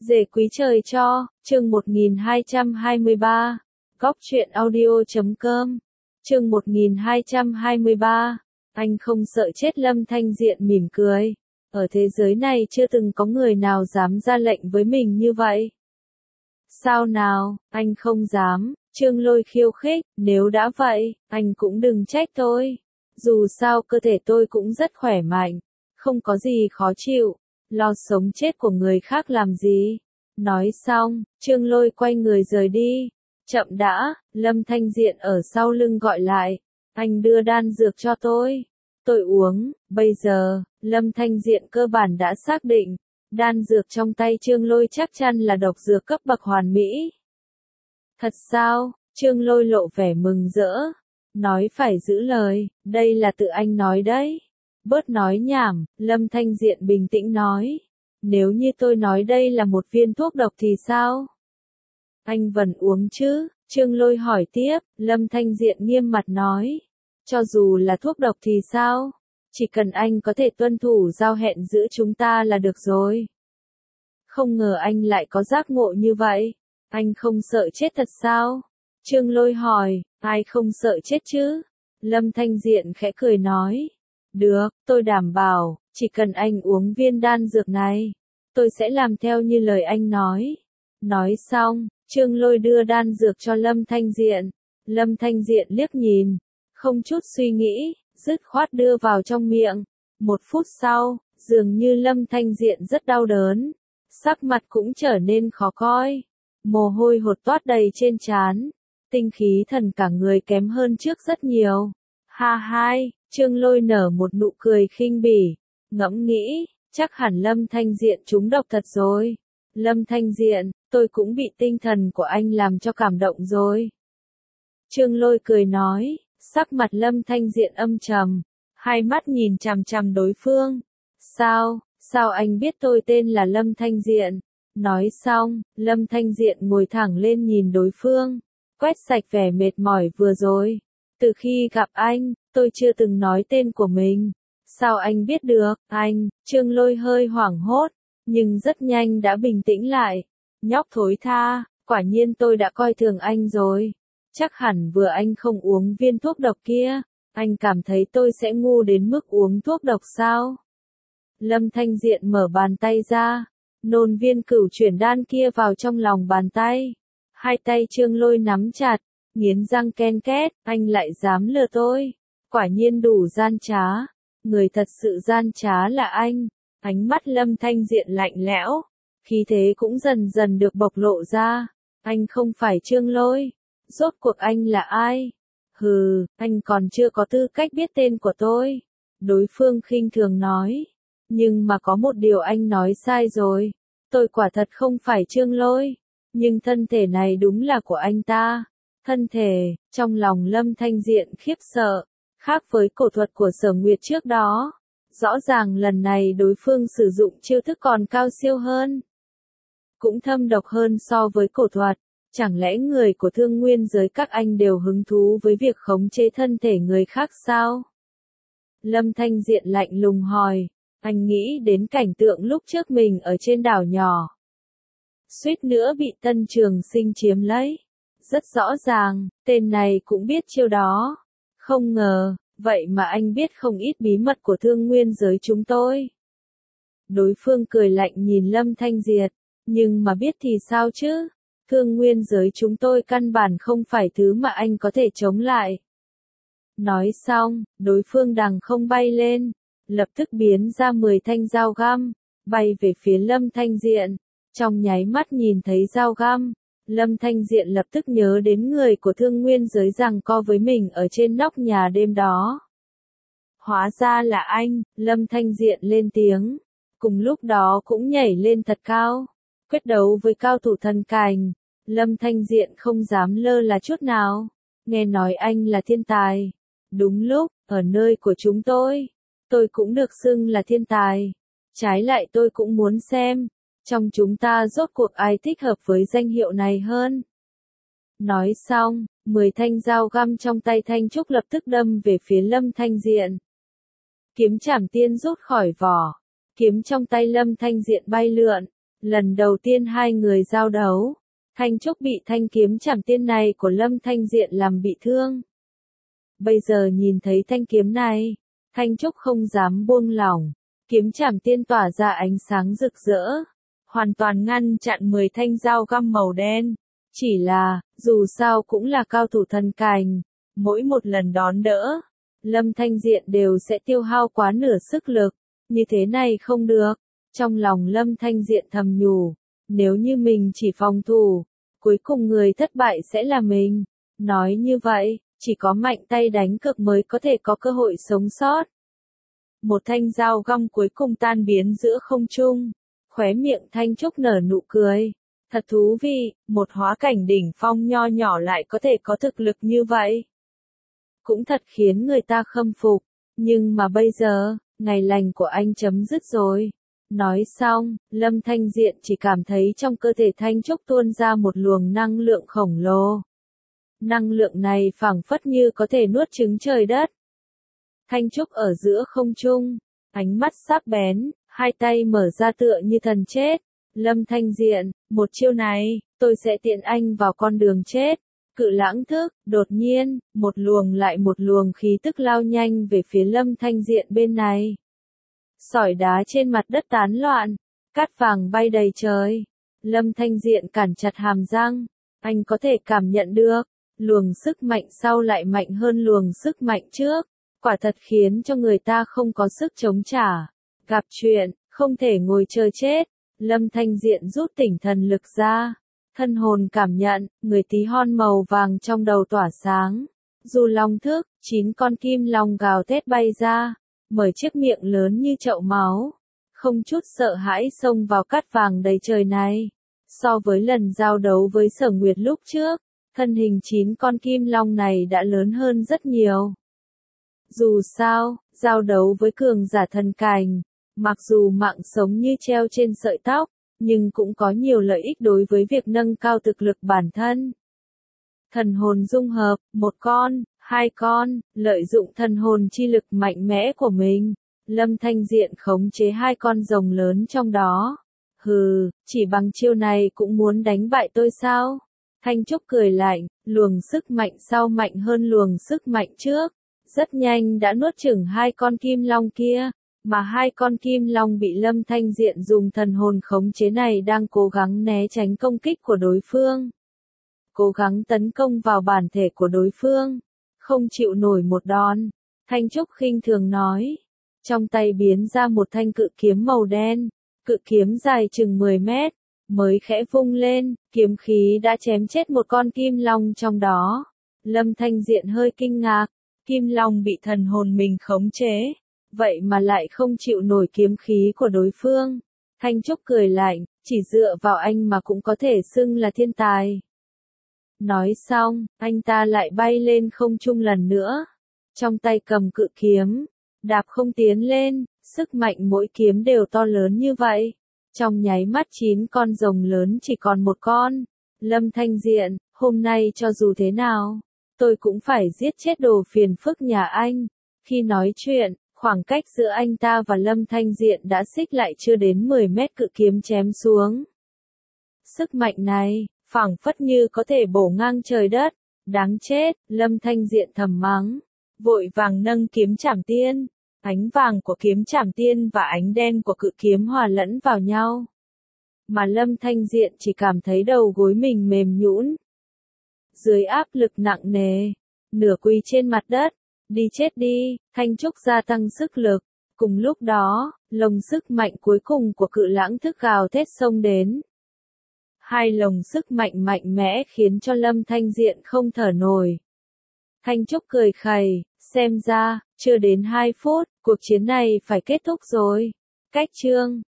Dề quý trời cho, chương 1223, Góc truyện audio.com, chương 1223, anh không sợ chết. Lâm Thanh Diện mỉm cười, ở thế giới này chưa từng có người nào dám ra lệnh với mình như vậy. Sao nào, anh không dám, Trương Lôi khiêu khích, nếu đã vậy, anh cũng đừng trách tôi. Dù sao cơ thể tôi cũng rất khỏe mạnh, không có gì khó chịu, lo sống chết của người khác làm gì. Nói xong, Trương Lôi quay người rời đi. Chậm đã, Lâm Thanh Diện ở sau lưng gọi lại, anh đưa đan dược cho tôi uống. Bây giờ, Lâm Thanh Diện cơ bản đã xác định, đan dược trong tay Trương Lôi chắc chắn là độc dược cấp bậc hoàn mỹ. Thật sao? Trương Lôi lộ vẻ mừng rỡ, nói phải giữ lời, đây là tự anh nói đấy. Bớt nói nhảm, Lâm Thanh Diện bình tĩnh nói. Nếu như tôi nói đây là một viên thuốc độc thì sao? Anh vẫn uống chứ? Trương Lôi hỏi tiếp. Lâm Thanh Diện nghiêm mặt nói. Cho dù là thuốc độc thì sao? Chỉ cần anh có thể tuân thủ giao hẹn giữa chúng ta là được rồi. Không ngờ anh lại có giác ngộ như vậy. Anh không sợ chết thật sao? Trương Lôi hỏi. Ai không sợ chết chứ? Lâm Thanh Diện khẽ cười nói. Được, tôi đảm bảo, chỉ cần anh uống viên đan dược này, tôi sẽ làm theo như lời anh nói. Nói xong, Trương Lôi đưa đan dược cho Lâm Thanh Diện. Lâm Thanh Diện liếc nhìn, không chút suy nghĩ, dứt khoát đưa vào trong miệng. 1 phút sau, dường như Lâm Thanh Diện rất đau đớn, sắc mặt cũng trở nên khó coi, mồ hôi hột toát đầy trên trán, tinh khí thần cả người kém hơn trước rất nhiều. Ha hai, Trương Lôi nở một nụ cười khinh bỉ, ngẫm nghĩ, chắc hẳn Lâm Thanh Diện trúng độc thật rồi. Lâm Thanh Diện, tôi cũng bị tinh thần của anh làm cho cảm động rồi. Trương Lôi cười nói, sắc mặt Lâm Thanh Diện âm trầm, hai mắt nhìn chằm chằm đối phương. Sao anh biết tôi tên là Lâm Thanh Diện? Nói xong, Lâm Thanh Diện ngồi thẳng lên nhìn đối phương, quét sạch vẻ mệt mỏi vừa rồi. Từ khi gặp anh, tôi chưa từng nói tên của mình. Sao anh biết được? Anh, Trương Lôi hơi hoảng hốt, nhưng rất nhanh đã bình tĩnh lại. Nhóc thối tha, quả nhiên tôi đã coi thường anh rồi. Chắc hẳn vừa anh không uống viên thuốc độc kia, anh cảm thấy tôi sẽ ngu đến mức uống thuốc độc sao? Lâm Thanh Diện mở bàn tay ra, nôn viên cửu chuyển đan kia vào trong lòng bàn tay. Hai tay Trương Lôi nắm chặt, nghiến răng ken két, anh lại dám lừa tôi. Quả nhiên đủ gian trá, người thật sự gian trá là anh. Ánh mắt Lâm Thanh Diện lạnh lẽo, khí thế cũng dần dần được bộc lộ ra. Anh không phải Trương Lôi, rốt cuộc anh là ai? Hừ, anh còn chưa có tư cách biết tên của tôi. Đối phương khinh thường nói, nhưng mà có một điều anh nói sai rồi. Tôi quả thật không phải Trương Lôi, nhưng thân thể này đúng là của anh ta. Thân thể, trong lòng Lâm Thanh Diện khiếp sợ, khác với cổ thuật của Sở Nguyệt trước đó. Rõ ràng lần này đối phương sử dụng chiêu thức còn cao siêu hơn, cũng thâm độc hơn so với cổ thuật. Chẳng lẽ người của Thương Nguyên giới các anh đều hứng thú với việc khống chế thân thể người khác sao? Lâm Thanh Diện lạnh lùng hỏi, anh nghĩ đến cảnh tượng lúc trước mình ở trên đảo nhỏ, suýt nữa bị Tân Trường Sinh chiếm lấy. Rất rõ ràng, tên này cũng biết chiêu đó. Không ngờ, vậy mà anh biết không ít bí mật của Thương Nguyên giới chúng tôi. Đối phương cười lạnh nhìn Lâm Thanh Diện, nhưng mà biết thì sao chứ? Thương Nguyên giới chúng tôi căn bản không phải thứ mà anh có thể chống lại. Nói xong, đối phương đằng không bay lên, lập tức biến ra 10 thanh dao găm, bay về phía Lâm Thanh Diện. Trong nháy mắt nhìn thấy dao găm, Lâm Thanh Diện lập tức nhớ đến người của Thương Nguyên giới giằng co với mình ở trên nóc nhà đêm đó. Hóa ra là anh, Lâm Thanh Diện lên tiếng, cùng lúc đó cũng nhảy lên thật cao, quyết đấu với cao thủ thần cảnh. Lâm Thanh Diện không dám lơ là chút nào, nghe nói anh là thiên tài. Đúng lúc, ở nơi của chúng tôi cũng được xưng là thiên tài. Trái lại tôi cũng muốn xem, trong chúng ta rốt cuộc ai thích hợp với danh hiệu này hơn. Nói xong, 10 thanh dao găm trong tay Thanh Trúc lập tức đâm về phía Lâm Thanh Diện. Kiếm Trảm Tiên rút khỏi vỏ, kiếm trong tay Lâm Thanh Diện bay lượn, Lần đầu tiên hai người giao đấu, Thanh Trúc bị thanh kiếm chảm tiên này của Lâm Thanh Diện làm bị thương. Bây giờ nhìn thấy thanh kiếm này, Thanh Trúc không dám buông lỏng, kiếm chảm tiên tỏa ra ánh sáng rực rỡ, hoàn toàn ngăn chặn 10 thanh dao găm màu đen. Chỉ là, dù sao cũng là cao thủ thần cành, mỗi một lần đón đỡ, Lâm Thanh Diện đều sẽ tiêu hao quá nửa sức lực, như thế này không được. Trong lòng Lâm Thanh Diện thầm nhủ, nếu như mình chỉ phòng thủ, cuối cùng người thất bại sẽ là mình. Nói như vậy, chỉ có mạnh tay đánh cược mới có thể có cơ hội sống sót. Một thanh dao găm cuối cùng tan biến giữa không trung, khóe miệng Thanh Trúc nở nụ cười. Thật thú vị, một hóa cảnh đỉnh phong nho nhỏ lại có thể có thực lực như vậy. Cũng thật khiến người ta khâm phục, nhưng mà bây giờ, ngày lành của anh chấm dứt rồi. Nói xong, Lâm Thanh Diện chỉ cảm thấy trong cơ thể Thanh Trúc tuôn ra một luồng năng lượng khổng lồ. Năng lượng này phảng phất như có thể nuốt trứng trời đất. Thanh Trúc ở giữa không trung, ánh mắt sắc bén, hai tay mở ra tựa như thần chết. Lâm Thanh Diện, một chiêu này, tôi sẽ tiện anh vào con đường chết. Cự lãng thức, đột nhiên, một luồng lại một luồng khí tức lao nhanh về phía Lâm Thanh Diện bên này. Sỏi đá trên mặt đất tán loạn, cát vàng bay đầy trời. Lâm Thanh Diện cản chặt hàm răng, anh có thể cảm nhận được, luồng sức mạnh sau lại mạnh hơn luồng sức mạnh trước, quả thật khiến cho người ta không có sức chống trả. Gặp chuyện, không thể ngồi chờ chết. Lâm Thanh Diện rút tỉnh thần lực ra, thân hồn cảm nhận, người tí hon màu vàng trong đầu tỏa sáng. Dù long thức, 9 con kim long gào thét bay ra, mở chiếc miệng lớn như chậu máu, không chút sợ hãi xông vào cát vàng đầy trời này. So với lần giao đấu với Sở Nguyệt lúc trước, thân hình 9 con kim long này đã lớn hơn rất nhiều. Dù sao, giao đấu với cường giả thần cành, mặc dù mạng sống như treo trên sợi tóc, nhưng cũng có nhiều lợi ích đối với việc nâng cao thực lực bản thân. Thần hồn dung hợp, 1 con, 2 con, lợi dụng thần hồn chi lực mạnh mẽ của mình, Lâm Thanh Diện khống chế 2 con rồng lớn trong đó. Hừ, chỉ bằng chiêu này cũng muốn đánh bại tôi sao? Thanh Trúc cười lạnh, luồng sức mạnh sau mạnh hơn luồng sức mạnh trước, rất nhanh đã nuốt chửng 2 con kim long kia. Mà 2 con kim long bị Lâm Thanh Diện dùng thần hồn khống chế này đang cố gắng né tránh công kích của đối phương. Cố gắng tấn công vào bản thể của đối phương. Không chịu nổi một đòn. Thanh Trúc khinh thường nói. Trong tay biến ra một thanh cự kiếm màu đen. Cự kiếm dài chừng 10 mét. Mới khẽ vung lên, kiếm khí đã chém chết một con kim long trong đó. Lâm Thanh Diện hơi kinh ngạc. Kim long bị thần hồn mình khống chế. Vậy mà lại không chịu nổi kiếm khí của đối phương. Thanh Trúc cười lạnh, chỉ dựa vào anh mà cũng có thể xưng là thiên tài. Nói xong, anh ta lại bay lên không trung lần nữa. Trong tay cầm cự kiếm, đạp không tiến lên, sức mạnh mỗi kiếm đều to lớn như vậy. Trong nháy mắt 9 con rồng lớn chỉ còn 1 con. Lâm Thanh Diện, hôm nay cho dù thế nào, tôi cũng phải giết chết đồ phiền phức nhà anh. Khi nói chuyện, khoảng cách giữa anh ta và Lâm Thanh Diện đã xích lại chưa đến 10 mét, cự kiếm chém xuống. Sức mạnh này, phảng phất như có thể bổ ngang trời đất. Đáng chết, Lâm Thanh Diện thầm mắng. Vội vàng nâng kiếm trảm tiên. Ánh vàng của kiếm trảm tiên và ánh đen của cự kiếm hòa lẫn vào nhau. Mà Lâm Thanh Diện chỉ cảm thấy đầu gối mình mềm nhũn. Dưới áp lực nặng nề, nửa quỳ trên mặt đất. Đi chết đi, Thanh Trúc gia tăng sức lực. Cùng lúc đó, lồng sức mạnh cuối cùng của cự lãng thức gào thét xông đến. 2 lồng sức mạnh mạnh mẽ khiến cho Lâm Thanh Diện không thở nổi. Thanh Trúc cười khẩy, xem ra, chưa đến 2 phút, cuộc chiến này phải kết thúc rồi. Cách chương